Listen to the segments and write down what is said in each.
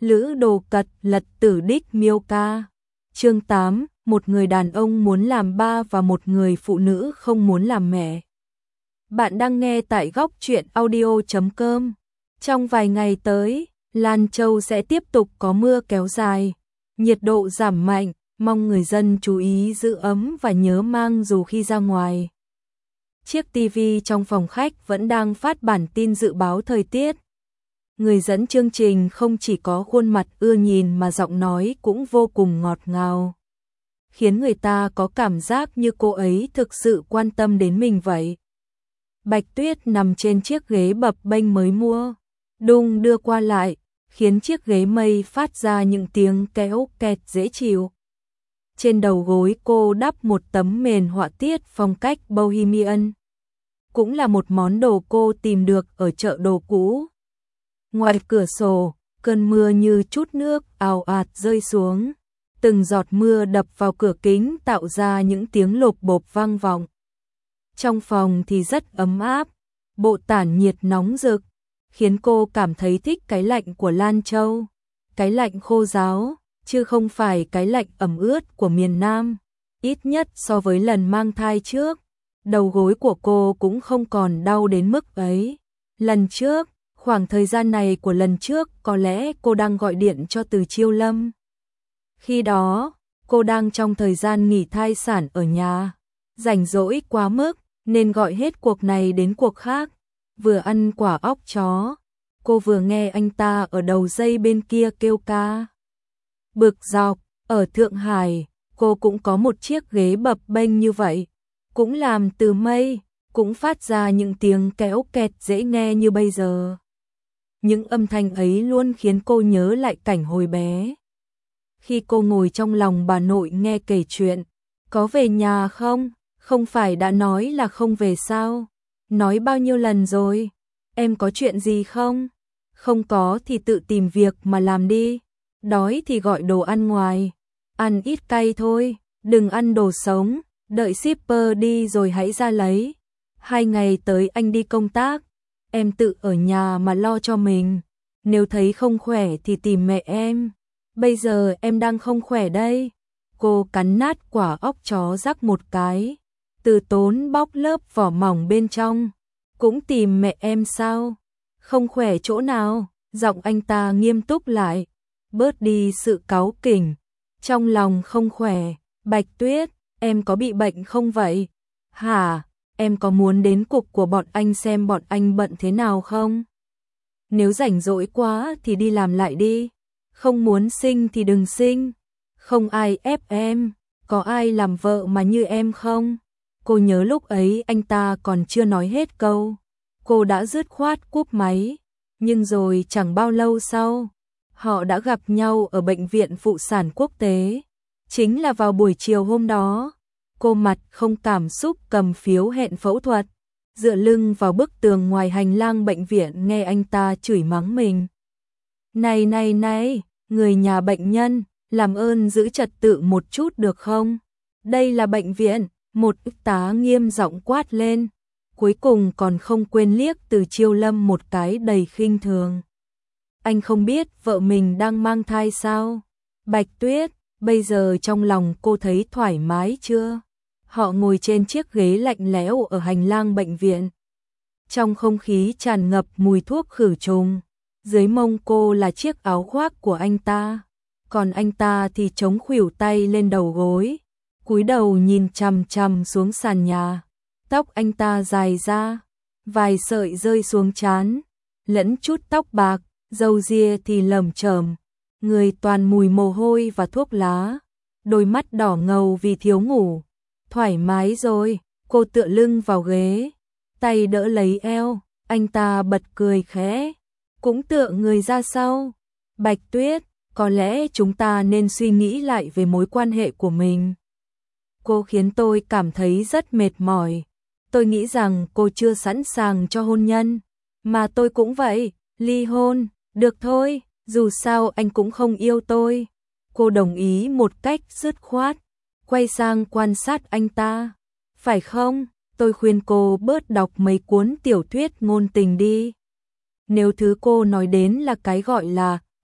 Lữ Đồ Cật Lật Tử Đích Miêu Ca. Chương 8, một người đàn ông muốn làm ba và một người phụ nữ không muốn làm mẹ. Bạn đang nghe tại góc truyện audio.com. Trong vài ngày tới, Lan Châu sẽ tiếp tục có mưa kéo dài, nhiệt độ giảm mạnh, mong người dân chú ý giữ ấm và nhớ mang dù khi ra ngoài. Chiếc tivi trong phòng khách vẫn đang phát bản tin dự báo thời tiết. Người dẫn chương trình không chỉ có khuôn mặt ưa nhìn mà giọng nói cũng vô cùng ngọt ngào, khiến người ta có cảm giác như cô ấy thực sự quan tâm đến mình vậy. Bạch Tuyết nằm trên chiếc ghế bập bênh mới mua, đung đưa qua lại, khiến chiếc ghế mây phát ra những tiếng kéo kẹt dễ chịu. Trên đầu gối cô đắp một tấm mền họa tiết phong cách Bohemian, cũng là một món đồ cô tìm được ở chợ đồ cũ. Ngoài cửa sổ, cơn mưa như chút nước ào ạt rơi xuống, từng giọt mưa đập vào cửa kính tạo ra những tiếng lộp bộp vang vọng. Trong phòng thì rất ấm áp, bộ tản nhiệt nóng rực, khiến cô cảm thấy thích cái lạnh của Lan Châu, cái lạnh khô ráo, chứ không phải cái lạnh ẩm ướt của miền Nam. Ít nhất so với lần mang thai trước, đầu gối của cô cũng không còn đau đến mức ấy. Lần trước, khoảng thời gian này của lần trước có lẽ cô đang gọi điện cho Từ Chiêu Lâm. Khi đó, cô đang trong thời gian nghỉ thai sản ở nhà, rảnh rỗi quá mức nên gọi hết cuộc này đến cuộc khác, vừa ăn quả óc chó, cô vừa nghe anh ta ở đầu dây bên kia kêu ca. Bực dọc, ở Thượng Hải, cô cũng có một chiếc ghế bập bênh như vậy, cũng làm từ mây, cũng phát ra những tiếng kéo kẹt dễ nghe như bây giờ. Những âm thanh ấy luôn khiến cô nhớ lại cảnh hồi bé. Khi cô ngồi trong lòng bà nội nghe kể chuyện, có về nhà không? Không phải đã nói là không về sao? Nói bao nhiêu lần rồi? Em có chuyện gì không? Không có thì tự tìm việc mà làm đi. Đói thì gọi đồ ăn ngoài. Ăn ít cay thôi, đừng ăn đồ sống, đợi shipper đi rồi hãy ra lấy. 2 ngày tới anh đi công tác, em tự ở nhà mà lo cho mình. Nếu thấy không khỏe thì tìm mẹ em. Bây giờ em đang không khỏe đây. Cô cắn nát quả óc chó rắc một cái, từ tốn bóc lớp vỏ mỏng bên trong. Cũng tìm mẹ em sao? Không khỏe chỗ nào? Giọng anh ta nghiêm túc lại, bớt đi sự cáu kỉnh. Trong lòng không khỏe. Bạch Tuyết, em có bị bệnh không vậy? Hả? Em có muốn đến cục của bọn anh xem bọn anh bận thế nào không? Nếu rảnh rỗi quá thì đi làm lại đi. Không muốn sinh thì đừng sinh. Không ai ép em. Có ai làm vợ mà như em không? Cô nhớ lúc ấy anh ta còn chưa nói hết câu, cô đã dứt khoát cúp máy. Nhưng rồi chẳng bao lâu sau, họ đã gặp nhau ở bệnh viện phụ sản quốc tế. Chính là vào buổi chiều hôm đó, cô mặt không cảm xúc cầm phiếu hẹn phẫu thuật, dựa lưng vào bức tường ngoài hành lang bệnh viện nghe anh ta chửi mắng mình. Này này này, người nhà bệnh nhân, làm ơn giữ trật tự một chút được không? Đây là bệnh viện, một y tá nghiêm giọng quát lên. Cuối cùng còn không quên liếc Từ Chiêu Lâm một cái đầy khinh thường. Anh không biết vợ mình đang mang thai sao? Bạch Tuyết, bây giờ trong lòng cô thấy thoải mái chưa? Họ ngồi trên chiếc ghế lạnh lẽo ở hành lang bệnh viện. Trong không khí tràn ngập mùi thuốc khử trùng. Dưới mông cô là chiếc áo khoác của anh ta, còn anh ta thì chống khuỷu tay lên đầu gối, cúi đầu nhìn chằm chằm xuống sàn nhà. Tóc anh ta dài ra, vài sợi rơi xuống trán, lẫn chút tóc bạc, râu ria thì lởm chởm, người toàn mùi mồ hôi và thuốc lá, đôi mắt đỏ ngầu vì thiếu ngủ. Thoải mái rồi, cô tựa lưng vào ghế, tay đỡ lấy eo, anh ta bật cười khẽ, cũng tựa người ra sau. Bạch Tuyết, có lẽ chúng ta nên suy nghĩ lại về mối quan hệ của mình. Cô khiến tôi cảm thấy rất mệt mỏi. Tôi nghĩ rằng cô chưa sẵn sàng cho hôn nhân, mà tôi cũng vậy. Ly hôn, được thôi, dù sao anh cũng không yêu tôi. Cô đồng ý một cách dứt khoát, quay sang quan sát anh ta. Phải không? Tôi khuyên cô bớt đọc mấy cuốn tiểu thuyết ngôn tình đi. Nếu thứ cô nói đến là cái gọi là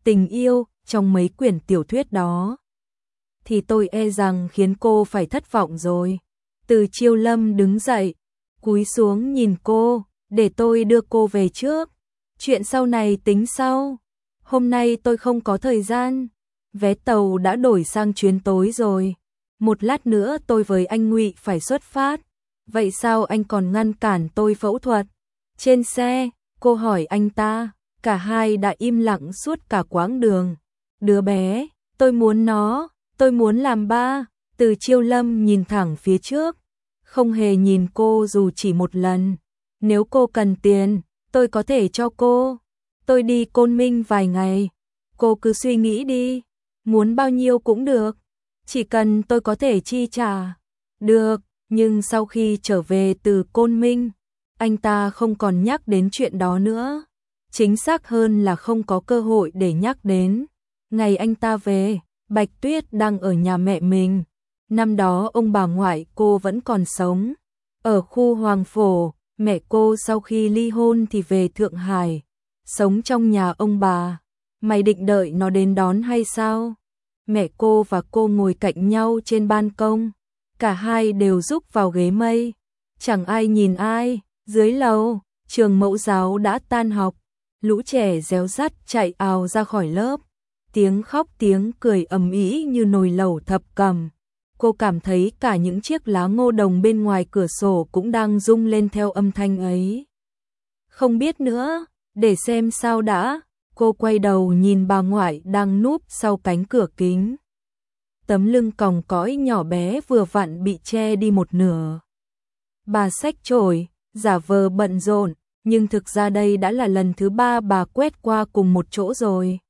tình yêu trong mấy quyển tiểu thuyết đó, thì tôi e rằng khiến cô phải thất vọng rồi. Từ Chiêu Lâm đứng dậy, cúi xuống nhìn cô, để tôi đưa cô về trước. Chuyện sau này tính sau. Hôm nay tôi không có thời gian. Vé tàu đã đổi sang chuyến tối rồi. Một lát nữa tôi với anh Ngụy phải xuất phát. Vậy sao anh còn ngăn cản tôi phẫu thuật? Trên xe, cô hỏi anh ta. Cả hai đã im lặng suốt cả quãng đường. Đứa bé, tôi muốn nó, tôi muốn làm ba. Từ Chiêu Lâm nhìn thẳng phía trước, không hề nhìn cô dù chỉ một lần. Nếu cô cần tiền, tôi có thể cho cô. Tôi đi Côn Minh vài ngày. Cô cứ suy nghĩ đi, muốn bao nhiêu cũng được. Chỉ cần tôi có thể chi trả. Được, nhưng sau khi trở về từ Côn Minh, anh ta không còn nhắc đến chuyện đó nữa. Chính xác hơn là không có cơ hội để nhắc đến. Ngày anh ta về, Bạch Tuyết đang ở nhà mẹ mình. Năm đó ông bà ngoại cô vẫn còn sống. Ở khu Hoàng Phổ, mẹ cô sau khi ly hôn thì về Thượng Hải, sống trong nhà ông bà. Mày định đợi nó đến đón hay sao? Mẹ cô và cô ngồi cạnh nhau trên ban công. Cả hai đều rúc vào ghế mây. Chẳng ai nhìn ai. Dưới lầu, trường mẫu giáo đã tan học. Lũ trẻ réo rắt chạy ào ra khỏi lớp. Tiếng khóc tiếng cười ầm ĩ như nồi lẩu thập cẩm. Cô cảm thấy cả những chiếc lá ngô đồng bên ngoài cửa sổ cũng đang rung lên theo âm thanh ấy. Không biết nữa, để xem sao đã. Cô quay đầu nhìn bà ngoại đang núp sau cánh cửa kính. Tấm lưng còng cõi nhỏ bé vừa vặn bị che đi một nửa. Bà xách chổi, giả vờ bận rộn, nhưng thực ra đây đã là lần thứ 3 bà quét qua cùng một chỗ rồi.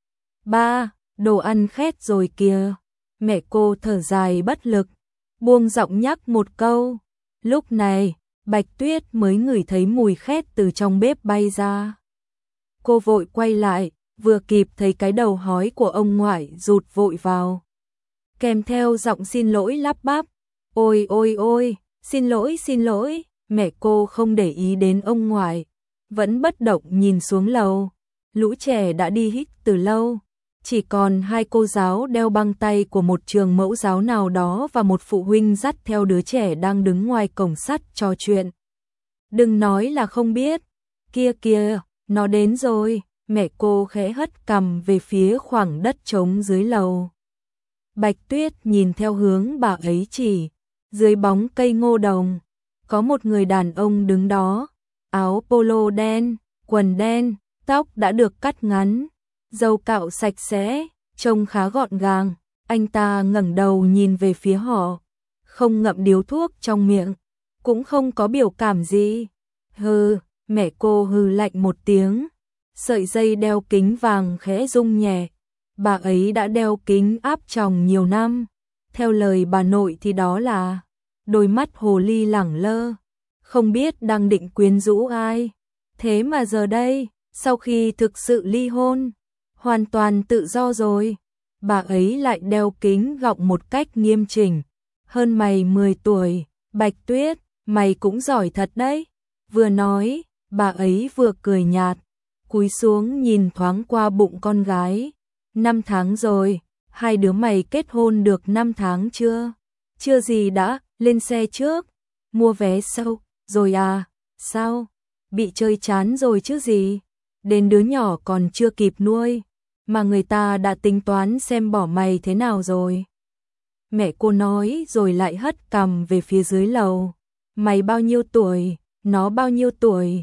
Ba, đồ ăn khét rồi kìa. Mẹ cô thở dài bất lực, buông giọng nhắc một câu. Lúc này, Bạch Tuyết mới ngửi thấy mùi khét từ trong bếp bay ra. Cô vội quay lại, vừa kịp thấy cái đầu hói của ông ngoại rụt vội vào. Kèm theo giọng xin lỗi lắp bắp. Ôi ôi ôi, xin lỗi. Mẹ cô không để ý đến ông ngoại, vẫn bất động nhìn xuống lầu. Lũ trẻ đã đi hít từ lâu. Chỉ còn hai cô giáo đeo băng tay của một trường mẫu giáo nào đó và một phụ huynh dắt theo đứa trẻ đang đứng ngoài cổng sắt trò chuyện. Đừng nói là không biết. Kia kìa, nó đến rồi. Mẹ cô khẽ hất cằm về phía khoảng đất trống dưới lầu. Bạch Tuyết nhìn theo hướng bà ấy chỉ. Dưới bóng cây ngô đồng, có một người đàn ông đứng đó. Áo polo đen, quần đen, tóc đã được cắt ngắn. Râu cạo sạch sẽ, trông khá gọn gàng. Anh ta ngẩng đầu nhìn về phía họ, không ngậm điếu thuốc trong miệng, cũng không có biểu cảm gì. Hừ, mẹ cô hừ lạnh một tiếng. Sợi dây đeo kính vàng khẽ rung nhẹ. Bà ấy đã đeo kính áp tròng nhiều năm. Theo lời bà nội thì đó là đôi mắt hồ ly lẳng lơ, không biết đang định quyến rũ ai. Thế mà giờ đây, sau khi thực sự ly hôn, hoàn toàn tự do rồi, bà ấy lại đeo kính gọng một cách nghiêm chỉnh. Hơn mày 10 tuổi, Bạch Tuyết, mày cũng giỏi thật đấy. Vừa nói, bà ấy vừa cười nhạt, cúi xuống nhìn thoáng qua bụng con gái. 5 tháng rồi, hai đứa mày kết hôn được 5 tháng chưa? Chưa gì đã, lên xe trước. Mua vé sau, rồi à? Sao? Bị chơi chán rồi chứ gì? Đến đứa nhỏ còn chưa kịp nuôi, mà người ta đã tính toán xem bỏ mày thế nào rồi. Mẹ cô nói rồi lại hất cằm về phía dưới lầu. Mày bao nhiêu tuổi? Nó bao nhiêu tuổi?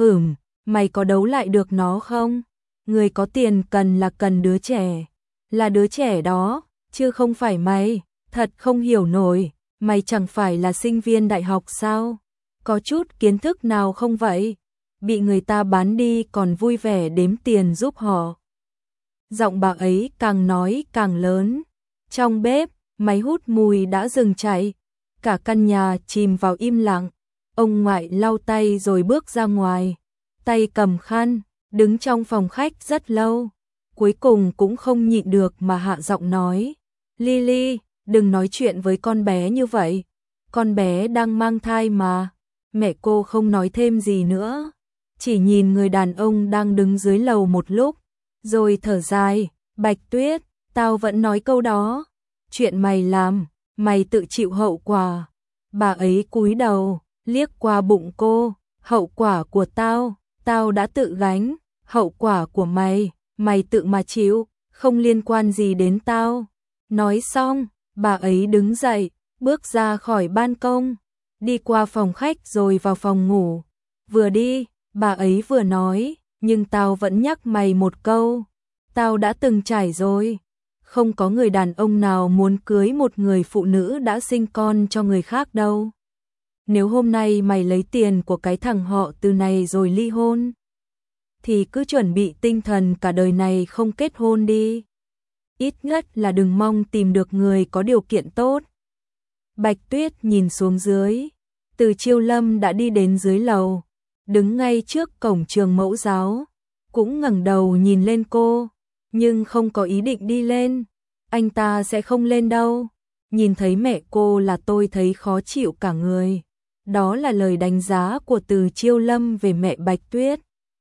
Mày có đấu lại được nó không? Người có tiền cần là cần đứa trẻ. Là đứa trẻ đó, chứ không phải mày. Thật không hiểu nổi, mày chẳng phải là sinh viên đại học sao? Có chút kiến thức nào không vậy? Bị người ta bán đi còn vui vẻ đếm tiền giúp họ. Giọng bà ấy càng nói càng lớn. Trong bếp, máy hút mùi đã dừng chạy. Cả căn nhà chìm vào im lặng. Ông ngoại lau tay rồi bước ra ngoài. Tay cầm khăn, đứng trong phòng khách rất lâu. Cuối cùng cũng không nhịn được mà hạ giọng nói. Lily, đừng nói chuyện với con bé như vậy. Con bé đang mang thai mà. Mẹ cô không nói thêm gì nữa. Chỉ nhìn người đàn ông đang đứng dưới lầu một lúc. rồi thở dài, Bạch Tuyết, tao vẫn nói câu đó, chuyện mày làm, mày tự chịu hậu quả. Bà ấy cúi đầu, liếc qua bụng cô, hậu quả của tao, tao đã tự gánh, hậu quả của mày, mày tự mà chịu, không liên quan gì đến tao. Nói xong, bà ấy đứng dậy, bước ra khỏi ban công, đi qua phòng khách rồi vào phòng ngủ. Vừa đi, bà ấy vừa nói, nhưng tao vẫn nhắc mày một câu, tao đã từng trải rồi. Không có người đàn ông nào muốn cưới một người phụ nữ đã sinh con cho người khác đâu. Nếu hôm nay mày lấy tiền của cái thằng họ Từ này rồi ly hôn, thì cứ chuẩn bị tinh thần cả đời này không kết hôn đi. Ít nhất là đừng mong tìm được người có điều kiện tốt. Bạch Tuyết nhìn xuống dưới, Từ Chiêu Lâm đã đi đến dưới lầu, đứng ngay trước cổng trường mẫu giáo, cũng ngẩng đầu nhìn lên cô, nhưng không có ý định đi lên. Anh ta sẽ không lên đâu. Nhìn thấy mẹ cô là tôi thấy khó chịu cả người. Đó là lời đánh giá của Từ Chiêu Lâm về mẹ Bạch Tuyết.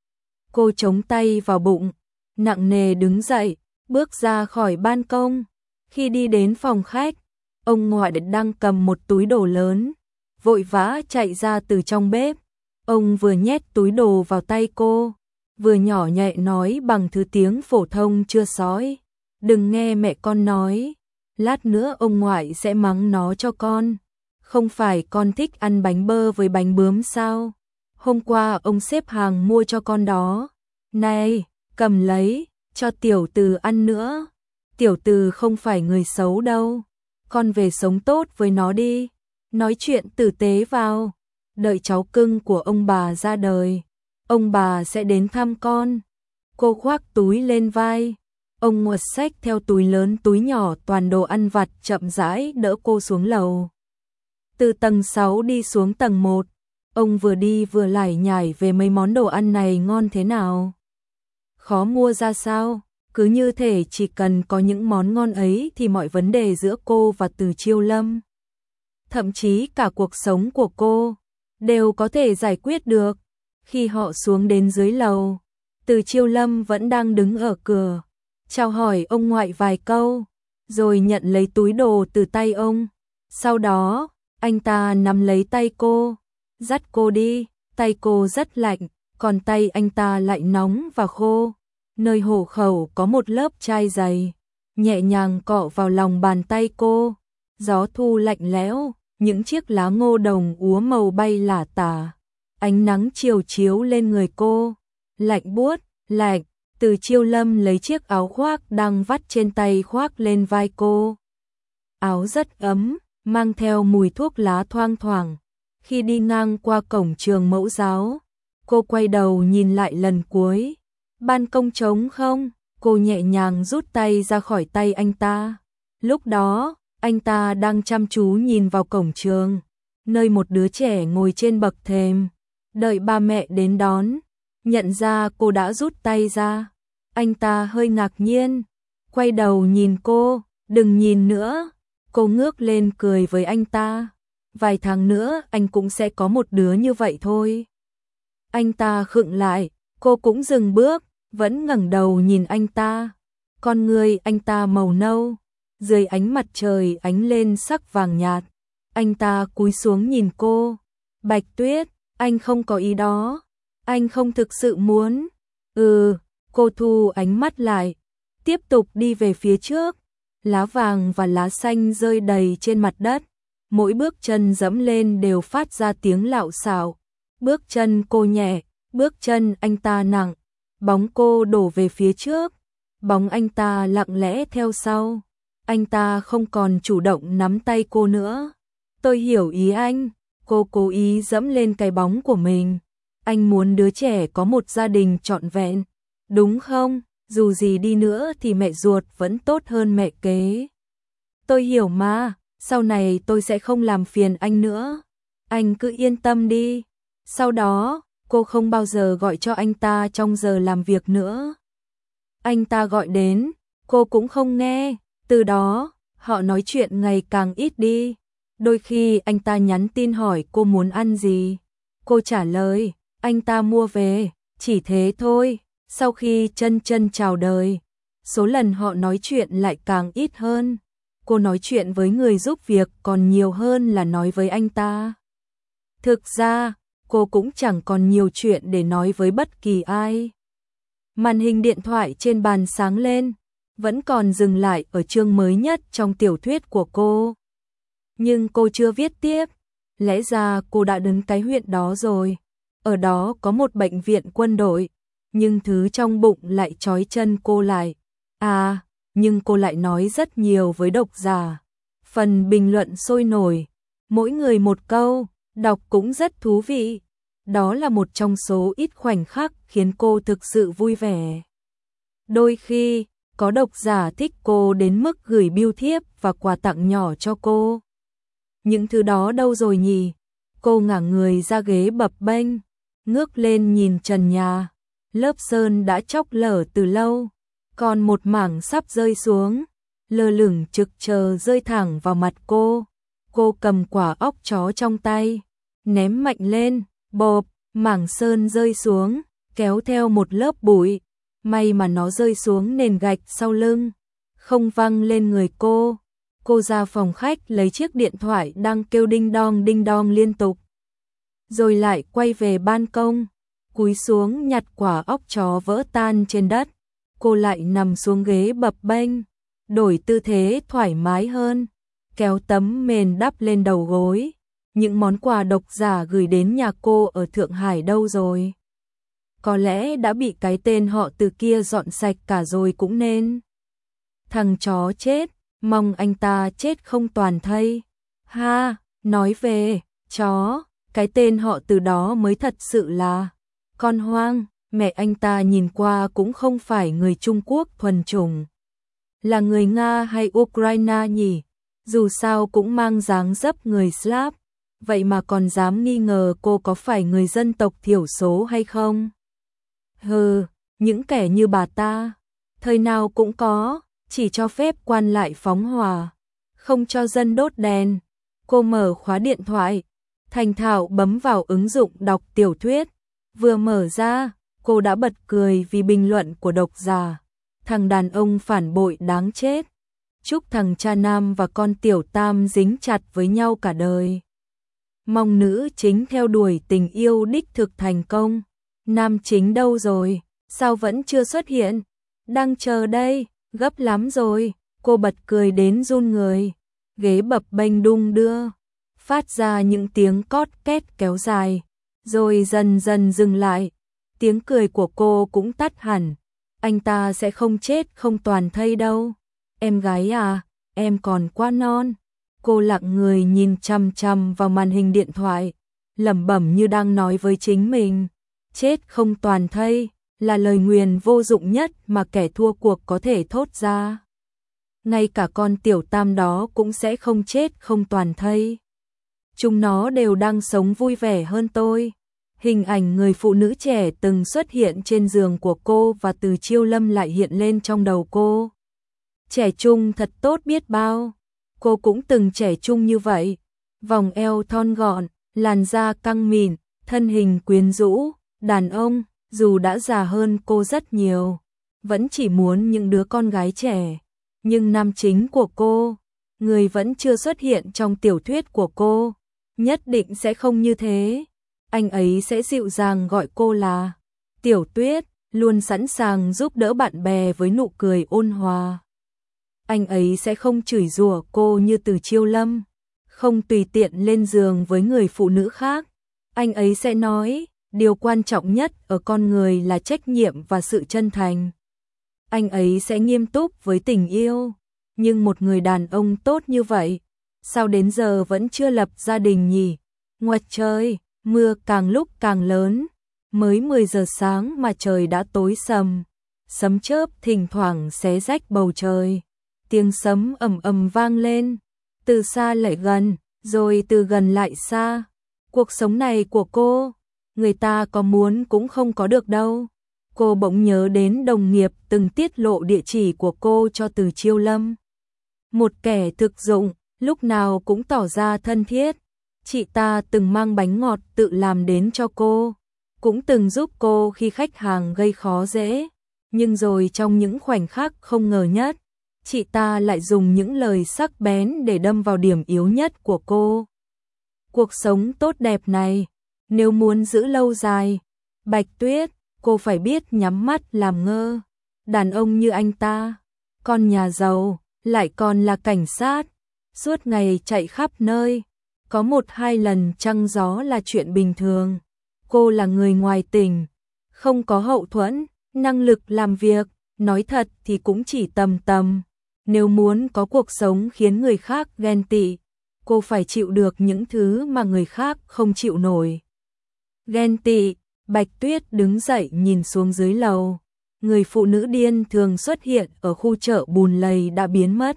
Cô chống tay vào bụng, nặng nề đứng dậy, bước ra khỏi ban công. Khi đi đến phòng khách, ông ngoại đang cầm một túi đồ lớn, vội vã chạy ra từ trong bếp. Ông vừa nhét túi đồ vào tay cô, vừa nhỏ nhẹ nói bằng thứ tiếng phổ thông chưa sói. Đừng nghe mẹ con nói, lát nữa ông ngoại sẽ mắng nó cho con. Không phải con thích ăn bánh bơ với bánh bướm sao? Hôm qua ông xếp hàng mua cho con đó. Này, cầm lấy, cho tiểu Từ ăn nữa. Tiểu Từ không phải người xấu đâu. Con về sống tốt với nó đi. Nói chuyện tử tế vào. Đợi cháu cưng của ông bà ra đời, ông bà sẽ đến thăm con. Cô khoác túi lên vai. Ông nguột xách theo túi lớn túi nhỏ toàn đồ ăn vặt chậm rãi đỡ cô xuống lầu. Từ tầng 6 đi xuống tầng 1, ông vừa đi vừa lải nhải về mấy món đồ ăn này ngon thế nào. Khó mua ra sao, cứ như thể chỉ cần có những món ngon ấy thì mọi vấn đề giữa cô và Từ Chiêu Lâm, thậm chí cả cuộc sống của cô, đều có thể giải quyết được. Khi họ xuống đến dưới lầu, Từ Chiêu Lâm vẫn đang đứng ở cửa, chào hỏi ông ngoại vài câu, rồi nhận lấy túi đồ từ tay ông. Sau đó, anh ta nắm lấy tay cô, dắt cô đi. Tay cô rất lạnh, còn tay anh ta lại nóng và khô. Nơi hổ khẩu có một lớp chai dày, nhẹ nhàng cọ vào lòng bàn tay cô. Gió thu lạnh lẽo, những chiếc lá ngô đồng úa màu bay lả tả. Ánh nắng chiều chiếu lên người cô, lạnh buốt, lạnh. Từ Chiêu Lâm lấy chiếc áo khoác đang vắt trên tay khoác lên vai cô. Áo rất ấm, mang theo mùi thuốc lá thoang thoảng. Khi đi ngang qua cổng trường mẫu giáo, cô quay đầu nhìn lại lần cuối. Ban công trống không? Cô nhẹ nhàng rút tay ra khỏi tay anh ta. Lúc đó, anh ta đang chăm chú nhìn vào cổng trường, nơi một đứa trẻ ngồi trên bậc thềm, đợi ba mẹ đến đón. Nhận ra cô đã rút tay ra, anh ta hơi ngạc nhiên, quay đầu nhìn cô, đừng nhìn nữa. Cô ngước lên cười với anh ta, vài tháng nữa anh cũng sẽ có một đứa như vậy thôi. Anh ta khựng lại, cô cũng dừng bước, vẫn ngẩng đầu nhìn anh ta. Con người anh ta màu nâu, dưới ánh mặt trời ánh lên sắc vàng nhạt. Anh ta cúi xuống nhìn cô. Bạch Tuyết, anh không có ý đó. Anh không thực sự muốn. Cô thu ánh mắt lại, tiếp tục đi về phía trước. Lá vàng và lá xanh rơi đầy trên mặt đất. Mỗi bước chân dẫm lên đều phát ra tiếng lạo xạo. Bước chân cô nhẹ, bước chân anh ta nặng. Bóng cô đổ về phía trước, bóng anh ta lặng lẽ theo sau. Anh ta không còn chủ động nắm tay cô nữa. Tôi hiểu ý anh. Cô cố ý dẫm lên cái bóng của mình. Anh muốn đứa trẻ có một gia đình trọn vẹn, đúng không? Dù gì đi nữa thì mẹ ruột vẫn tốt hơn mẹ kế. Tôi hiểu mà, sau này tôi sẽ không làm phiền anh nữa. Anh cứ yên tâm đi. Sau đó, cô không bao giờ gọi cho anh ta trong giờ làm việc nữa. Anh ta gọi đến, cô cũng không nghe. Từ đó, họ nói chuyện ngày càng ít đi. Đôi khi anh ta nhắn tin hỏi cô muốn ăn gì. Cô trả lời, anh ta mua về, chỉ thế thôi. Sau khi Chân Chân chào đời, số lần họ nói chuyện lại càng ít hơn. Cô nói chuyện với người giúp việc còn nhiều hơn là nói với anh ta. Thực ra, cô cũng chẳng còn nhiều chuyện để nói với bất kỳ ai. Màn hình điện thoại trên bàn sáng lên, vẫn còn dừng lại ở chương mới nhất trong tiểu thuyết của cô. Nhưng cô chưa viết tiếp, lẽ ra cô đã đến cái huyện đó rồi. Ở đó có một bệnh viện quân đội, nhưng thứ trong bụng lại trói chân cô lại. À, nhưng cô lại nói rất nhiều với độc giả. Phần bình luận sôi nổi, mỗi người một câu, đọc cũng rất thú vị. Đó là một trong số ít khoảnh khắc khiến cô thực sự vui vẻ. Đôi khi, có độc giả thích cô đến mức gửi bưu thiếp và quà tặng nhỏ cho cô. Những thứ đó đâu rồi nhỉ? Cô ngả người ra ghế bập bênh, ngước lên nhìn trần nhà. Lớp sơn đã chóc lở từ lâu, còn một mảng sắp rơi xuống, lơ lửng trực chờ rơi thẳng vào mặt cô. Cô cầm quả óc chó trong tay, ném mạnh lên, bộp, mảng sơn rơi xuống, kéo theo một lớp bụi. May mà nó rơi xuống nền gạch sau lưng, không văng lên người cô. Cô ra phòng khách lấy chiếc điện thoại đang kêu đinh đong liên tục. Rồi lại quay về ban công, cúi xuống nhặt quả óc chó vỡ tan trên đất. Cô lại nằm xuống ghế bập bênh, đổi tư thế thoải mái hơn, kéo tấm mền đắp lên đầu gối. Những món quà độc giả gửi đến nhà cô ở Thượng Hải đâu rồi? Có lẽ đã bị cái tên họ Từ kia dọn sạch cả rồi cũng nên. Thằng chó chết, mong anh ta chết không toàn thây. Ha, nói về chó, cái tên họ Từ đó mới thật sự là con hoang. Mẹ anh ta nhìn qua cũng không phải người Trung Quốc thuần chủng, là người Nga hay Ukraine nhỉ? Dù sao cũng mang dáng dấp người Slav, vậy mà còn dám nghi ngờ cô có phải người dân tộc thiểu số hay không? Hừ, những kẻ như bà ta, thời nào cũng có, chỉ cho phép quan lại phóng hỏa, không cho dân đốt đèn. Cô mở khóa điện thoại, thành thạo bấm vào ứng dụng đọc tiểu thuyết. Vừa mở ra, cô đã bật cười vì bình luận của độc giả. Thằng đàn ông phản bội đáng chết. Chúc thằng cha nam và con tiểu tam dính chặt với nhau cả đời. Mong nữ chính theo đuổi tình yêu đích thực thành công. Nam chính đâu rồi? Sao vẫn chưa xuất hiện? Đang chờ đây, gấp lắm rồi. Cô bật cười đến run người. Ghế bập bênh đung đưa, phát ra những tiếng cót két kéo dài, rồi dần dần dừng lại. Tiếng cười của cô cũng tắt hẳn. Anh ta sẽ không chết không toàn thây đâu. Em gái à, em còn quá non. Cô lặng người nhìn chằm chằm vào màn hình điện thoại, lẩm bẩm như đang nói với chính mình. Chết không toàn thây là lời nguyền vô dụng nhất mà kẻ thua cuộc có thể thốt ra. Ngay cả con tiểu tam đó cũng sẽ không chết không toàn thây. Chúng nó đều đang sống vui vẻ hơn tôi. Hình ảnh người phụ nữ trẻ từng xuất hiện trên giường của cô và Từ Chiêu Lâm lại hiện lên trong đầu cô. Trẻ trung thật tốt biết bao. Cô cũng từng trẻ trung như vậy. Vòng eo thon gọn, làn da căng mịn, thân hình quyến rũ. Đàn ông, dù đã già hơn cô rất nhiều, vẫn chỉ muốn những đứa con gái trẻ. Nhưng nam chính của cô, người vẫn chưa xuất hiện trong tiểu thuyết của cô, nhất định sẽ không như thế. Anh ấy sẽ dịu dàng gọi cô là Tiểu Tuyết, luôn sẵn sàng giúp đỡ bạn bè với nụ cười ôn hòa. Anh ấy sẽ không chửi rủa cô như Từ Chiêu Lâm, không tùy tiện lên giường với người phụ nữ khác. Anh ấy sẽ nói, điều quan trọng nhất ở con người là trách nhiệm và sự chân thành. Anh ấy sẽ nghiêm túc với tình yêu. Nhưng một người đàn ông tốt như vậy, sao đến giờ vẫn chưa lập gia đình nhỉ? Ngoặt trời, mưa càng lúc càng lớn. Mới 10 giờ sáng mà trời đã tối sầm. Sấm chớp thỉnh thoảng xé rách bầu trời. Tiếng sấm ầm ầm vang lên, từ xa lại gần, rồi từ gần lại xa. Cuộc sống này của cô, người ta có muốn cũng không có được đâu. Cô bỗng nhớ đến đồng nghiệp từng tiết lộ địa chỉ của cô cho Từ Chiêu Lâm. Một kẻ thực dụng, lúc nào cũng tỏ ra thân thiết. Chị ta từng mang bánh ngọt tự làm đến cho cô. cũng từng giúp cô khi khách hàng gây khó dễ, nhưng rồi trong những khoảnh khắc không ngờ nhất, chị ta lại dùng những lời sắc bén để đâm vào điểm yếu nhất của cô. Cuộc sống tốt đẹp này, nếu muốn giữ lâu dài, Bạch Tuyết, cô phải biết nhắm mắt làm ngơ. Đàn ông như anh ta, con nhà giàu, lại còn là cảnh sát, suốt ngày chạy khắp nơi, có 1-2 lần trăng gió là chuyện bình thường. Cô là người ngoài tỉnh, không có hậu thuẫn, năng lực làm việc, nói thật thì cũng chỉ tầm tầm. Nếu muốn có cuộc sống khiến người khác ghen tị, cô phải chịu được những thứ mà người khác không chịu nổi. Ghen tị, Bạch Tuyết đứng dậy nhìn xuống dưới lầu. Người phụ nữ điên thường xuất hiện ở khu chợ bùn lầy đã biến mất.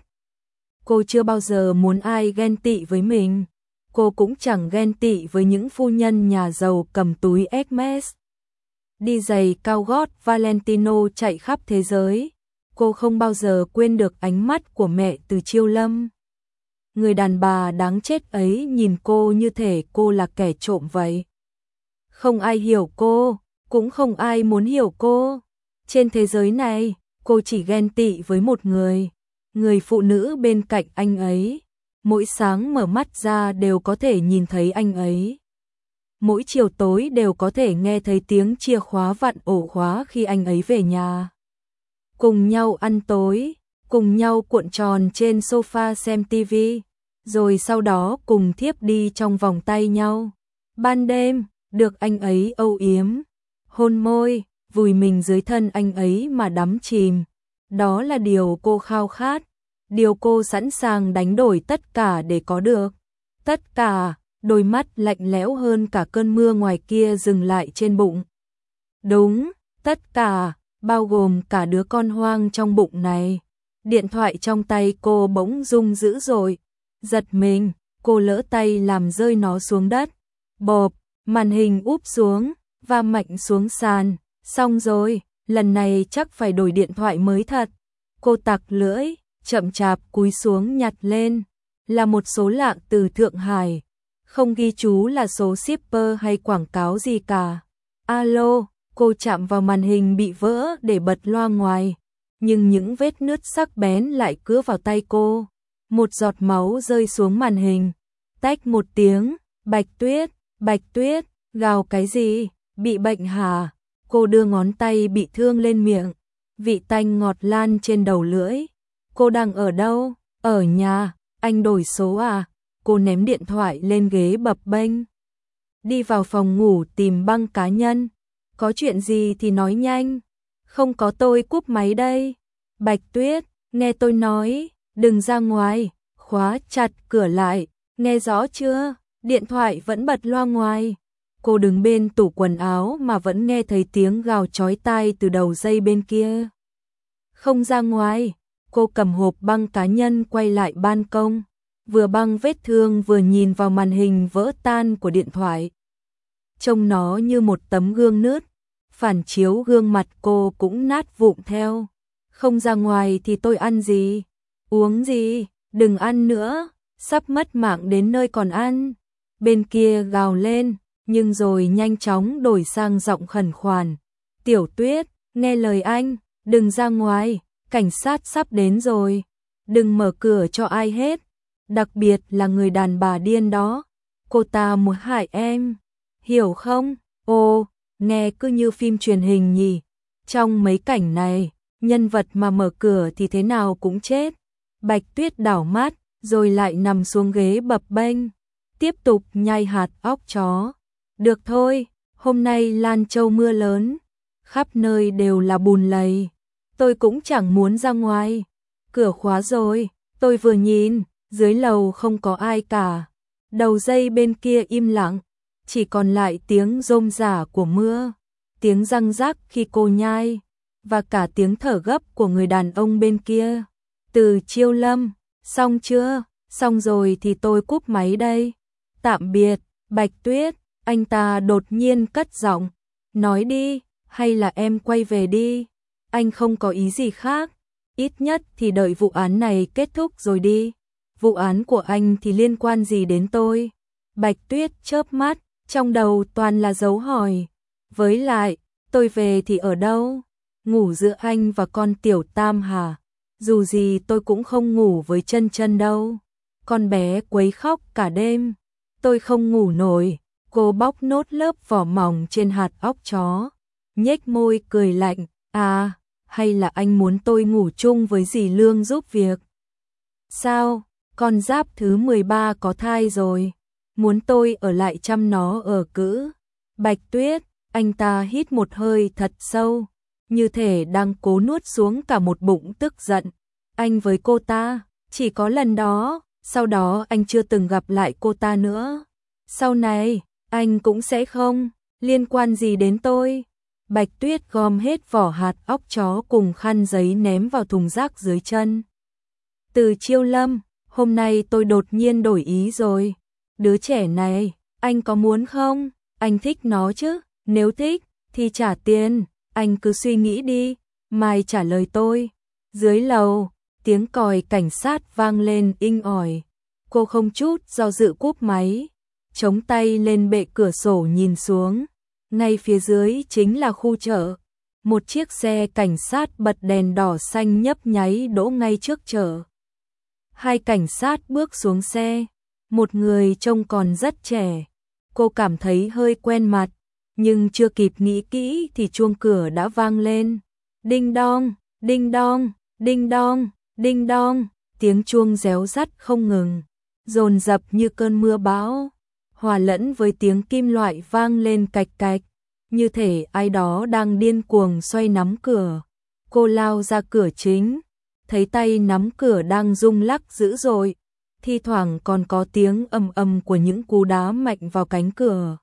Cô chưa bao giờ muốn ai ghen tị với mình. Cô cũng chẳng ghen tị với những phu nhân nhà giàu cầm túi Hermes, đi giày cao gót Valentino chạy khắp thế giới. Cô không bao giờ quên được ánh mắt của mẹ Từ Chiêu Lâm. Người đàn bà đáng chết ấy nhìn cô như thể cô là kẻ trộm vậy. Không ai hiểu cô, cũng không ai muốn hiểu cô. Trên thế giới này, cô chỉ ghen tị với một người, người phụ nữ bên cạnh anh ấy. Mỗi sáng mở mắt ra đều có thể nhìn thấy anh ấy. Mỗi chiều tối đều có thể nghe thấy tiếng chìa khóa vặn ổ khóa khi anh ấy về nhà. Cùng nhau ăn tối, cùng nhau cuộn tròn trên sofa xem tivi, rồi sau đó cùng thiếp đi trong vòng tay nhau. Ban đêm, được anh ấy âu yếm, hôn môi, vùi mình dưới thân anh ấy mà đắm chìm. Đó là điều cô khao khát, điều cô sẵn sàng đánh đổi tất cả để có được. Tất cả, đôi mắt lạnh lẽo hơn cả cơn mưa ngoài kia dừng lại trên bụng. Đúng, tất cả, bao gồm cả đứa con hoang trong bụng này. Điện thoại trong tay cô bỗng rung dữ dội. Giật mình, cô lỡ tay làm rơi nó xuống đất. Bộp, màn hình úp xuống, và mạnh xuống sàn. Xong rồi, lần này chắc phải đổi điện thoại mới thật. Cô tặc lưỡi, chậm chạp cúi xuống nhặt lên. Là một số lạ từ Thượng Hải. Không ghi chú là số shipper hay quảng cáo gì cả. Alo, cô chạm vào màn hình bị vỡ để bật loa ngoài. Nhưng những vết nứt sắc bén lại cứa vào tay cô. Một giọt máu rơi xuống màn hình. Tách một tiếng, Bạch Tuyết, gào cái gì, bị bệnh hả? Cô đưa ngón tay bị thương lên miệng. Vị tanh ngọt lan trên đầu lưỡi. Cô đang ở đâu? Ở nhà, anh đổi số à? Cô ném điện thoại lên ghế bập bênh. Đi vào phòng ngủ tìm băng cá nhân. Có chuyện gì thì nói nhanh. Không có tôi cúp máy đây. Bạch Tuyết, nghe tôi nói, đừng ra ngoài, khóa chặt cửa lại, nghe rõ chưa? Điện thoại vẫn bật loa ngoài. Cô đứng bên tủ quần áo mà vẫn nghe thấy tiếng gào chói tai từ đầu dây bên kia. Không ra ngoài, cô cầm hộp băng cá nhân quay lại ban công, vừa băng vết thương vừa nhìn vào màn hình vỡ tan của điện thoại. Trông nó như một tấm gương nứt, phản chiếu gương mặt cô cũng nát vụn theo. Không ra ngoài thì tôi ăn gì, uống gì, đừng ăn nữa, sắp mất mạng đến nơi còn ăn. Bên kia gào lên, nhưng rồi nhanh chóng đổi sang giọng khẩn khoản. Tiểu Tuyết, nghe lời anh, đừng ra ngoài, cảnh sát sắp đến rồi. Đừng mở cửa cho ai hết, đặc biệt là người đàn bà điên đó. Cô ta muốn hại em, hiểu không? Ồ, nghe cứ như phim truyền hình nhỉ. Trong mấy cảnh này, nhân vật mà mở cửa thì thế nào cũng chết. Bạch Tuyết đảo mắt, rồi lại nằm xuống ghế bập bênh, tiếp tục nhai hạt óc chó. Được thôi, hôm nay Lan Châu mưa lớn, khắp nơi đều là bùn lầy. Tôi cũng chẳng muốn ra ngoài. Cửa khóa rồi, tôi vừa nhìn, dưới lầu không có ai cả. Đầu dây bên kia im lặng, chỉ còn lại tiếng rôm rả của mưa, tiếng răng rắc khi cô nhai, và cả tiếng thở gấp của người đàn ông bên kia. Từ Chiêu Lâm, xong chưa? Xong rồi thì tôi cúp máy đây. Tạm biệt, Bạch Tuyết. Anh ta đột nhiên cất giọng. Nói đi, hay là em quay về đi. Anh không có ý gì khác. Ít nhất thì đợi vụ án này kết thúc rồi đi. Vụ án của anh thì liên quan gì đến tôi? Bạch Tuyết chớp mắt, trong đầu toàn là dấu hỏi. Với lại, tôi về thì ở đâu? Ngủ giữa anh và con Tiểu Tam hả? Dù gì tôi cũng không ngủ với Chân Chân đâu. Con bé quấy khóc cả đêm. Tôi không ngủ nổi. Cô bóc nốt lớp vỏ mỏng trên hạt óc chó. Nhếch môi cười lạnh. À, hay là anh muốn tôi ngủ chung với dì Lương giúp việc? Sao? Con giáp thứ 13 có thai rồi. Muốn tôi ở lại chăm nó ở cữ? Bạch Tuyết, anh ta hít một hơi thật sâu, như thể đang cố nuốt xuống cả một bụng tức giận. Anh với cô ta, chỉ có lần đó, sau đó anh chưa từng gặp lại cô ta nữa. Sau này, anh cũng sẽ không, liên quan gì đến tôi. Bạch Tuyết gom hết vỏ hạt óc chó cùng khăn giấy ném vào thùng rác dưới chân. Từ Chiêu Lâm, hôm nay tôi đột nhiên đổi ý rồi. Đứa trẻ này, anh có muốn không? Anh thích nó chứ, nếu thích, thì trả tiền, anh cứ suy nghĩ đi. Mai trả lời tôi. Dưới lầu, tiếng còi cảnh sát vang lên inh ỏi. Cô không chút do dự cúp máy, chống tay lên bệ cửa sổ nhìn xuống. Ngay phía dưới chính là khu chợ. Một chiếc xe cảnh sát bật đèn đỏ xanh nhấp nháy đỗ ngay trước chợ. Hai cảnh sát bước xuống xe, một người trông còn rất trẻ. Cô cảm thấy hơi quen mặt, nhưng chưa kịp nghĩ kỹ thì chuông cửa đã vang lên. Đinh đong, đinh đong, đinh đong, đinh đong, tiếng chuông réo rắt không ngừng, dồn dập như cơn mưa bão, hòa lẫn với tiếng kim loại vang lên cạch cạch, như thể ai đó đang điên cuồng xoay nắm cửa. Cô lao ra cửa chính, thấy tay nắm cửa đang rung lắc dữ dội, thi thoảng còn có tiếng ầm ầm của những cú đá mạnh vào cánh cửa.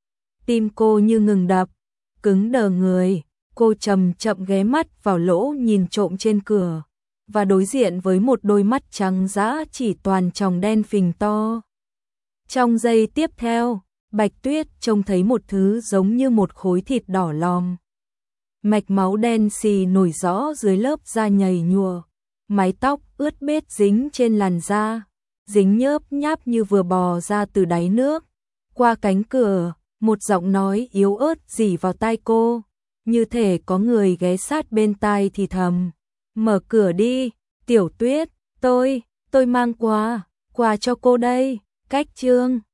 Tim cô như ngừng đập, cứng đờ người, cô chậm chậm ghé mắt vào lỗ nhìn trộm trên cửa, và đối diện với một đôi mắt trắng dã chỉ toàn tròng đen phình to. Trong giây tiếp theo, Bạch Tuyết trông thấy một thứ giống như một khối thịt đỏ lòm. Mạch máu đen xì nổi rõ dưới lớp da nhầy nhụa, mái tóc ướt bết dính trên làn da, dính nhớp nháp như vừa bò ra từ đáy nước. Qua cánh cửa, một giọng nói yếu ớt rỉ vào tai cô, như thể có người ghé sát bên tai thì thầm. Mở cửa đi, Tiểu Tuyết, tôi mang quà cho cô đây. Cách chương